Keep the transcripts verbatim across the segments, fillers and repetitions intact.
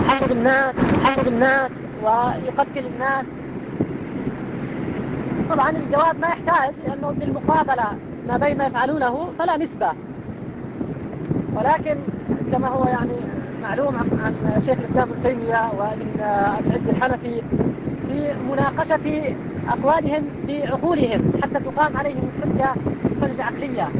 يحارب الناس يحارب الناس ويقتل الناس. طبعا الجواب ما يحتاج، لأنه بالمقابلة ما بين ما يفعلونه فلا نسبة، ولكن كما هو يعني معلوم عن شيخ الإسلام ابن تيمية وابن أبي العز الحنفي في مناقشة أقوالهم بعقولهم حتى تقام عليهم حجة حجة عقلية.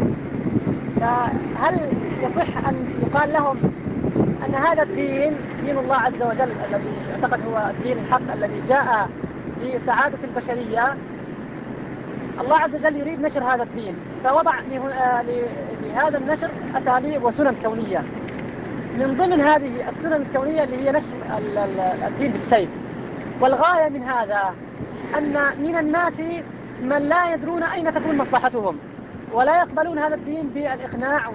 فهل يصح أن يقال لهم أن هذا الدين دين الله عز وجل الذي يعتقد هو الدين الحق الذي جاء لسعادة البشرية؟ الله عز وجل يريد نشر هذا الدين، فوضع لهذا النشر أساليب وسنن كونية. من ضمن هذه السنن الكونية اللي هي نشر الدين بالسيف. والغاية من هذا أن من الناس من لا يدرون أين تكون مصلحتهم، ولا يقبلون هذا الدين بالإقناع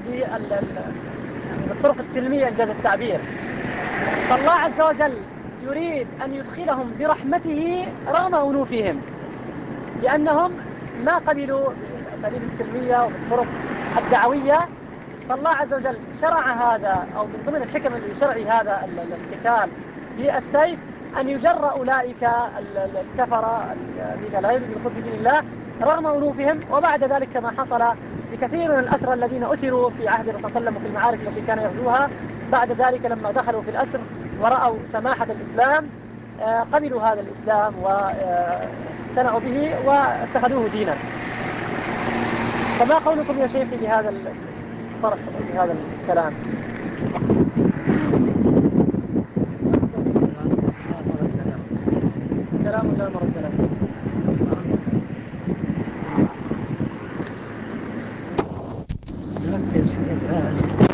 وبالطرق السلمية إنجاز التعبير. فالله عز وجل يريد أن يدخلهم برحمته رغم أنوفهم، لأنهم ما قبلوا بالأساليب السلمية وبالطرق الدعوية. فالله عز وجل شرع هذا، أو من ضمن الحكم لشرع هذا القتال بالسيف، أن يجر أولئك الكفر الذين لا يريدون الخروج بدين الله رغم أنوفهم. وبعد ذلك كما حصل لكثير من الأسرى الذين أسروا في عهد الرسول صلى الله عليه وسلم وفي المعارك التي كان يغزوها، بعد ذلك لما دخلوا في الأسر ورأوا سماحة الإسلام قبلوا هذا الإسلام واقتنعوا به واتخذوه دينا. فما قولكم يا شيخي بهذا الفرق بهذا الكلام؟ كلام لا مرد له. نركز في الآن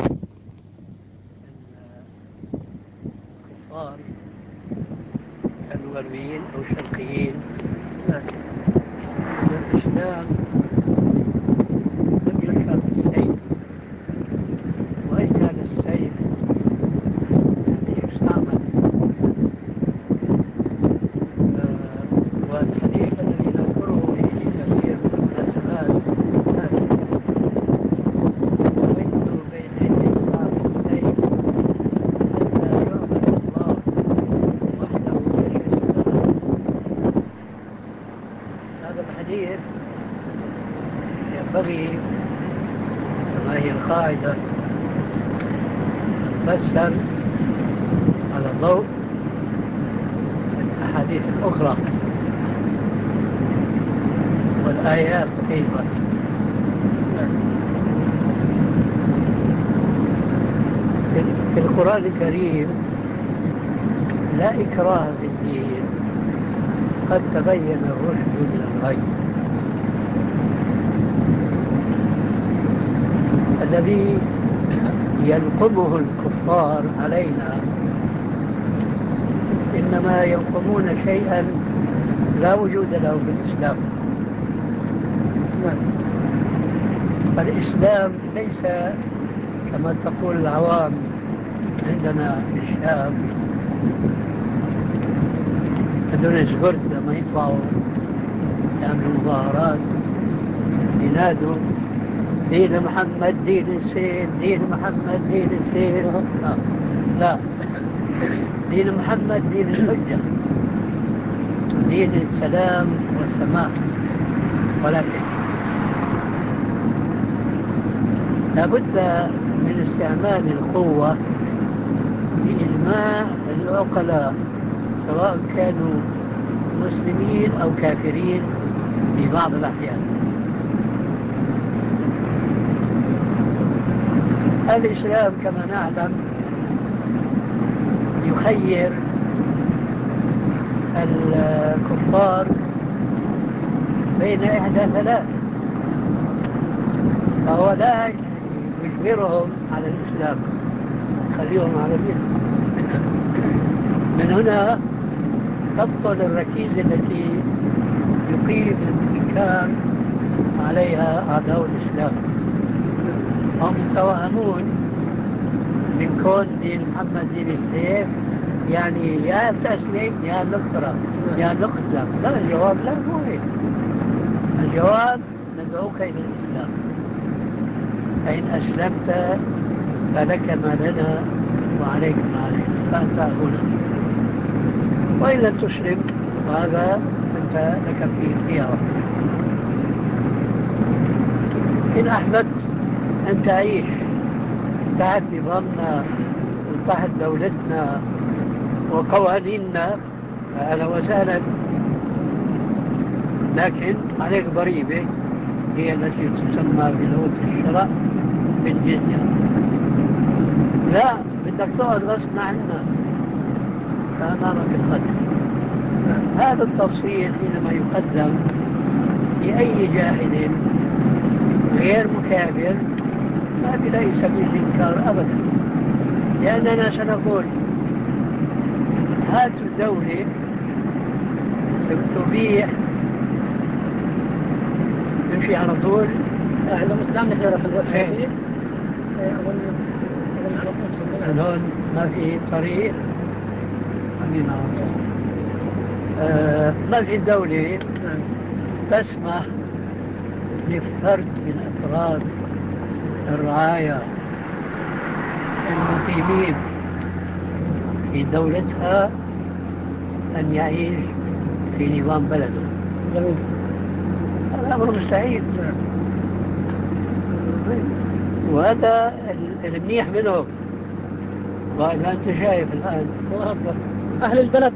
الكفار كانوا غربيين أو شرقيين، لكن الإسلام لم يشرع السيف، وإن كان السيف يعني يستعمل. والحديث الذي نذكره في كثير من المناسبات وإنه بين يدي صاحب السيف حتى يعبد الله وحده لا شريك له. هذا الحديث ينبغي كما هي القاعدة تفسر على ضوء الأحاديث الأخرى والآيات أيضا. في القرآن الكريم لا إكراه في الدين، قد تبين الرشد من الغي. الذي ينقمه الكفار علينا إنما ينقمون شيئا لا وجود له في الإسلام. فالإسلام ليس كما تقول العوام عندنا في الشام، هذول الزغرد لما يطلعوا يعملوا مظاهرات ينادوا دين محمد دين السيف، دين محمد دين السيف. لا, لا. دين محمد دين الحجة، دين السلام والسماح. ولكن لابد من استعمال القوة لإجماع العقلاء سواء كانوا مسلمين أو كافرين في بعض الأحيان. الإسلام كما نعلم يخير الكفار بين إحدى ثلاث، فهو لا يجبرهم على الإسلام، خليهم على دينهم. من هنا تبطل الركيزة التي يقيم الإنكار عليها أعداء الإسلام. هم يتوهمون من كون دين محمد دين السيف يعني يا تسلم يا نكره يا نقتل. لا، الجواب لا، مو هيك. الجواب ندعوك إلى الإسلام، فإن أسلمت فلك ما لنا وعليك ما علينا. فأنت أخونا، وإن لم تسلم وهذا أنت لك فيه خيار. إن أحببت أن تعيش تحت نظامنا وتحت دولتنا وقوانيننا فأهلا وسهلا، لكن عليك ضريبة هي التي تسمى بلغة الشرع بالجزية. لا بدك تقعد غصب عنا فأمامك القتل. هذا التفصيل حينما يقدم لأي جاهل غير مكابر ما بلاقي سبيل الإنكار أبدا، لأننا سنقول هات الدولة تبيح نمشي على طول. إذا مسلم نحن في الوقت هون ما في طريق خلينا على طول. آه ما في دولة تسمح لفرد من أفراد الرعاية المقيمين في دولتها أن يعيش في نظام بلده. هذا أمر مستحيل، وهذا المنيح منهم. وإذا أنت شايف الآن أهل البلد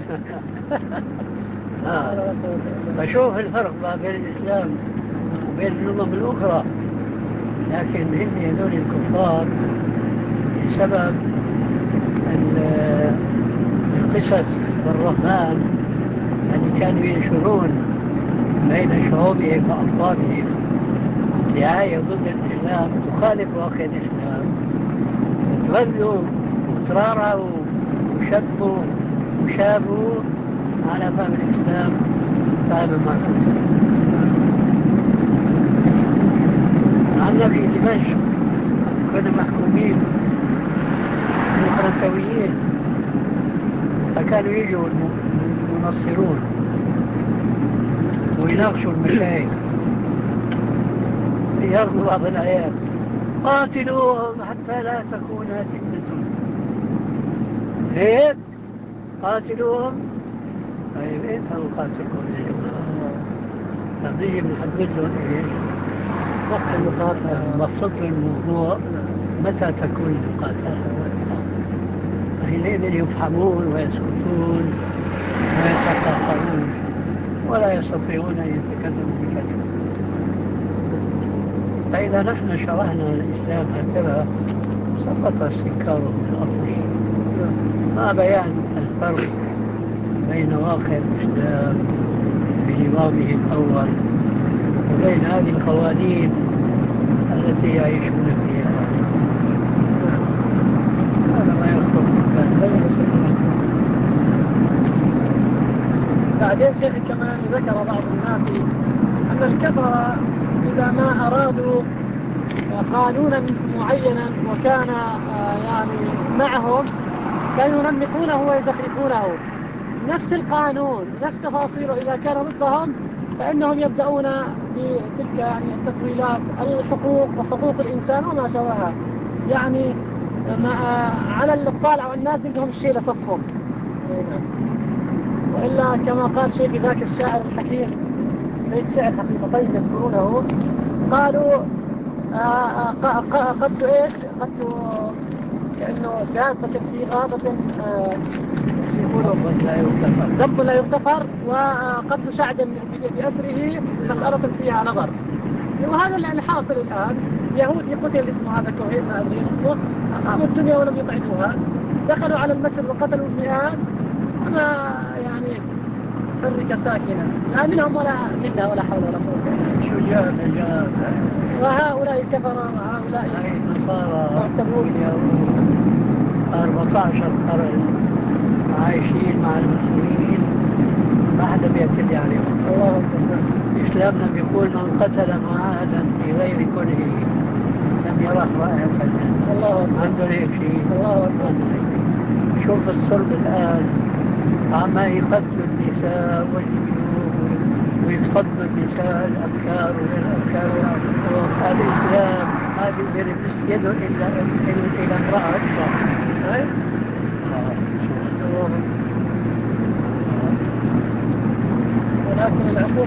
آه. فشوف الفرق بين الإسلام وبين النظم الأخرى. لكن هم هذول الكفار بسبب القصص والرهبان الذي كانوا ينشرون بين شعوبهم وأقطارهم دعاية ضد الإسلام تخالف واقع الإسلام، تغذوا وترارعوا وشبوا وشابوا على فهم الإسلام فهذا ما كنت. عندنا في دمشق كنا محكومين بالفرنسويين، فكانوا يجوا المنصرون ويناقشوا المشايخ ياخذوا بعض الآيات قاتلوهم حتى لا تكون فتنة، هيك قاتلوهم. طيب ايه قاتلكم يا جماعة؟ طب نيجي بنحدد لهم ايش وقت المقاتلة، بسط الموضوع متى تكون المقاتلة، حينئذ يفهمون ويسكتون ويتقاطعون ولا يستطيعون أن يتكلموا بكلمة. فإذا نحن شرحنا الإسلام هكذا سقط استنكاره من الأصل. ما بيان الفرق بين واقع الإسلام بنظامه الأول وبين هذه القوانين التي يعيشون فيها. هذا ما يخطر بعدين شيخ كمان ذكر بعض الناس أن الكفرة إذا ما أرادوا قانونا معينا وكان يعني معهم كانوا ينمقونه ويزخرفونه نفس القانون نفس تفاصيله. إذا كان ضدهم فإنهم يبدأون بتلك يعني التطويلات الحقوق وحقوق الإنسان وما شابهها، يعني على الطالع والناس عندهم الشيء لصفهم. وإلا كما قال شيخ ذاك الشاعر الحكيم بيت شعر حقيقة طيب يذكرونه، قالوا قد إيش قد كأنه دابة في غابة ذنب لا يغتفر وقتل شعب بأسره مسألة فيها نظر. وهذا الحاصل الآن. يهودي قتل اسمه هذا توحيد ما أدري اسمه، أقاموا الدنيا ولم يقعدوها، دخلوا على المسجد وقتلوا المئات وما يعني حرك ساكنا لا منهم ولا منا ولا حول ولا قوة. شجاع نجاة. وهؤلاء كفر وهؤلاء النصارى معتبرون أربعة عشر قرن عايشين مع المسلمين ما حدا بيعتدي عليهم. الله أكبر. إسلامنا بيقول من قتل معاهدا في غير كله لم يرى رائحة الجنة. الله أكبر. عنده هيك شيء. الله أكبر. شوف الصلب الآن عما يقتل النساء والجنوب ويفضل النساء الأبكار والأبكار الإسلام هذه يده إلى إلى امرأة أكبر. العقوبة